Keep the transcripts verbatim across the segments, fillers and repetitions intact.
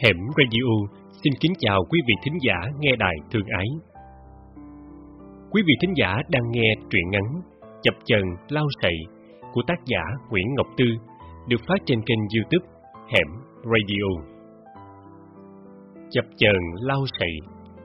Hẻm Radio xin kính chào quý vị thính giả nghe đài thương ái. Quý vị thính giả đang nghe truyện ngắn Chập Chờn Lau Sậy của tác giả Nguyễn Ngọc Tư, được phát trên kênh YouTube Hẻm Radio. Chập chờn lau sậy.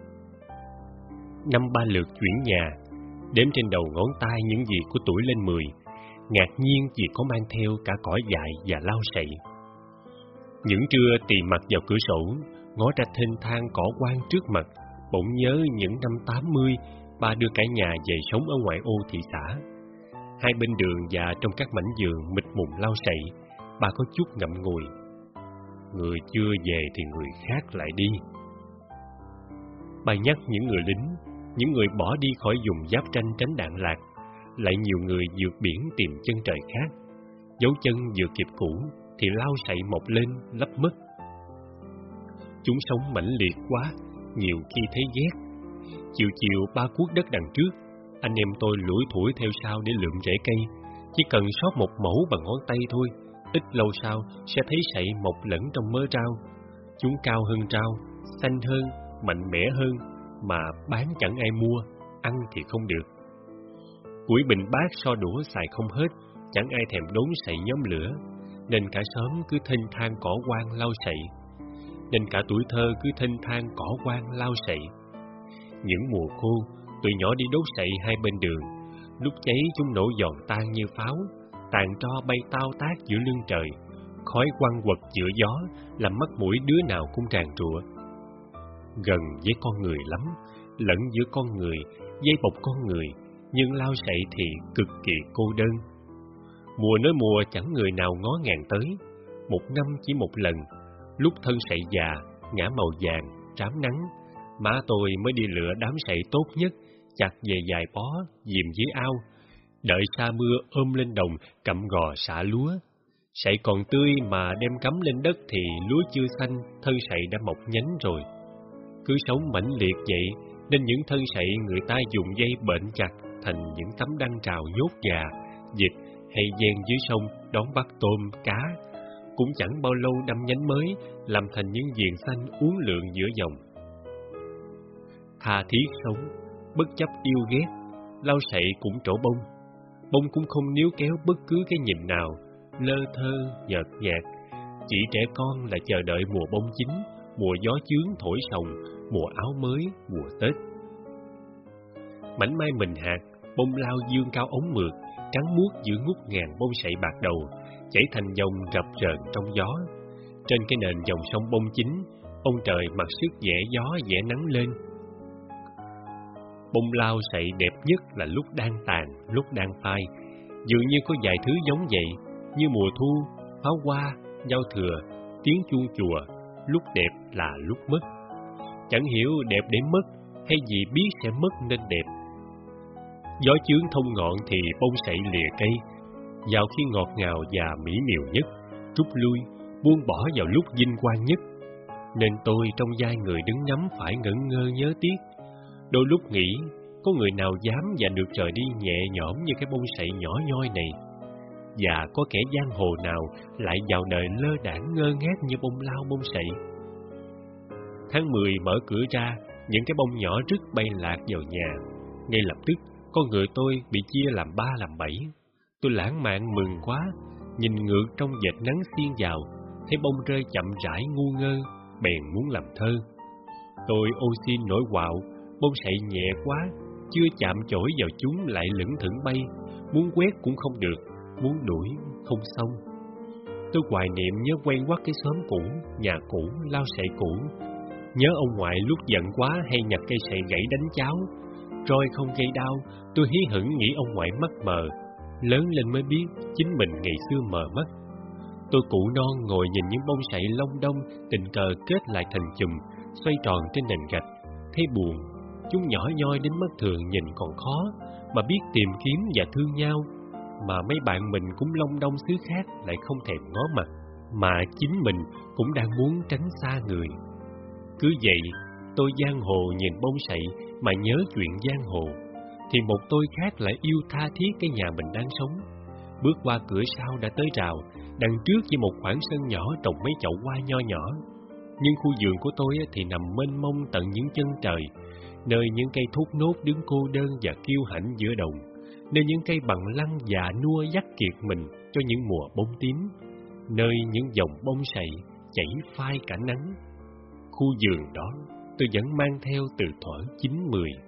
Năm ba lượt chuyển nhà, đếm trên đầu ngón tay những gì của tuổi lên mười, ngạc nhiên vì có mang theo cả cỏ dại và lau sậy. Những trưa tì mặt vào cửa sổ, ngó ra thênh thang cỏ quang trước mặt, bỗng nhớ những năm tám mươi, ba đưa cả nhà về sống ở ngoại ô thị xã. Hai bên đường và trong các mảnh vườn mịt mùng lau sậy, bà có chút ngậm ngùi. Người chưa về thì người khác lại đi. Bà nhắc những người lính, những người bỏ đi khỏi vùng giáp tranh tránh đạn lạc, lại nhiều người vượt biển tìm chân trời khác. Dấu chân vừa kịp cũ thì lau sậy mọc lên lấp mất. Chúng sống mãnh liệt quá, nhiều khi thấy ghét. Chiều chiều ba cuốc đất đằng trước, anh em tôi lủi thủi theo sau để lượm rễ cây. Chỉ cần xót một mẩu bằng ngón tay thôi, ít lâu sau sẽ thấy sậy mọc lẫn trong mớ rau. Chúng cao hơn rau, xanh hơn, mạnh mẽ hơn, mà bán chẳng ai mua, ăn thì không được. Củi bình bát so đũa xài không hết, chẳng ai thèm đốn sậy nhóm lửa, nên cả xóm cứ thênh thang cỏ quang lau sậy. Nên cả tuổi thơ cứ thênh thang cỏ quang lau sậy. Những mùa khô, tụi nhỏ đi đốt sậy hai bên đường. Lúc cháy chúng nổ giòn tan như pháo, tàn tro bay tao tác giữa lưng trời, khói quăng quật giữa gió, làm mắt mũi đứa nào cũng tràn trụa. Gần với con người lắm, lẫn giữa con người, dây bọc con người, nhưng lau sậy thì cực kỳ cô đơn. Mùa nói mùa chẳng người nào ngó ngàng tới, một năm chỉ một lần, lúc thân sậy già, ngã màu vàng, trám nắng, má tôi mới đi lựa đám sậy tốt nhất, chặt về vài bó, dìm dưới ao, đợi sa mưa ôm lên đồng cặm gò xả lúa. Sậy còn tươi mà đem cắm lên đất thì lúa chưa xanh, thân sậy đã mọc nhánh rồi. Cứ sống mãnh liệt vậy, nên những thân sậy người ta dùng dây bệnh chặt thành những tấm đăng trào nhốt gà, vịt hay ven dưới sông đón bắt tôm, cá. Cũng chẳng bao lâu đâm nhánh mới, làm thành những viền xanh uốn lượn giữa dòng. Tha thiết sống, bất chấp yêu ghét, lau sậy cũng trổ bông. Bông cũng không níu kéo bất cứ cái nhìn nào, lơ thơ, nhợt nhạt. Chỉ trẻ con là chờ đợi mùa bông chín, mùa gió chướng thổi sồng, mùa áo mới, mùa Tết. Mảnh mai mình hạt, bông lao dương cao ống mượt, trắng muốt giữa ngút ngàn bông sậy bạc đầu, chảy thành dòng rập rờn trong gió. Trên cái nền dòng sông bông chín, ông trời mặc sức vẽ gió vẽ nắng lên. Bông lao sậy đẹp nhất là lúc đang tàn, lúc đang phai. Dường như có vài thứ giống vậy, như mùa thu, pháo hoa, giao thừa, tiếng chuông chùa, lúc đẹp là lúc mất. Chẳng hiểu đẹp để mất, hay vì biết sẽ mất nên đẹp. Gió chướng thông ngọn thì bông sậy lìa cây, vào khi ngọt ngào và mỹ miều nhất, rút lui, buông bỏ vào lúc vinh quang nhất. Nên tôi trong vai người đứng ngắm phải ngẩn ngơ nhớ tiếc. Đôi lúc nghĩ, có người nào dám và được trời đi nhẹ nhõm như cái bông sậy nhỏ nhoi này? Và có kẻ giang hồ nào lại vào đời lơ đãng ngơ ngác như bông lao bông sậy? Tháng mười mở cửa ra, những cái bông nhỏ rứt bay lạc vào nhà. Ngay lập tức, con người tôi bị chia làm ba làm bảy. Tôi lãng mạn mừng quá, nhìn ngược trong vệt nắng xiên vào, thấy bông rơi chậm rãi ngu ngơ, bèn muốn làm thơ. Tôi ô xin nổi quạo, bông sậy nhẹ quá, chưa chạm chổi vào chúng lại lững thững bay, muốn quét cũng không được, muốn đuổi không xong. Tôi hoài niệm nhớ quen quắt cái xóm cũ, nhà cũ, lau sậy cũ. Nhớ ông ngoại lúc giận quá hay nhặt cây sậy gãy đánh cháo. Roi không gây đau, tôi hí hửng nghĩ ông ngoại mắt mờ. Lớn lên mới biết chính mình ngày xưa mờ mắt. Tôi cụ non ngồi nhìn những bông sậy lông đông tình cờ kết lại thành chùm, xoay tròn trên nền gạch, thấy buồn. Chúng nhỏ nhoi đến mắt thường nhìn còn khó, mà biết tìm kiếm và thương nhau. Mà mấy bạn mình cũng lông đông xứ khác lại không thèm ngó mặt, mà chính mình cũng đang muốn tránh xa người. Cứ vậy, tôi giang hồ nhìn bông sậy mà nhớ chuyện giang hồ, thì một tôi khác lại yêu tha thiết cái nhà mình đang sống. Bước qua cửa sau đã tới rào, đằng trước chỉ một khoảng sân nhỏ trồng mấy chậu hoa nho nhỏ. Nhưng khu vườn của tôi thì nằm mênh mông tận những chân trời, nơi những cây thốt nốt đứng cô đơn và kiêu hãnh giữa đồng, nơi những cây bằng lăng già nua dắt kiệt mình cho những mùa bông tím, nơi những dòng bông sậy chảy phai cả nắng. Khu vườn đó tôi vẫn mang theo từ thuở chín mười.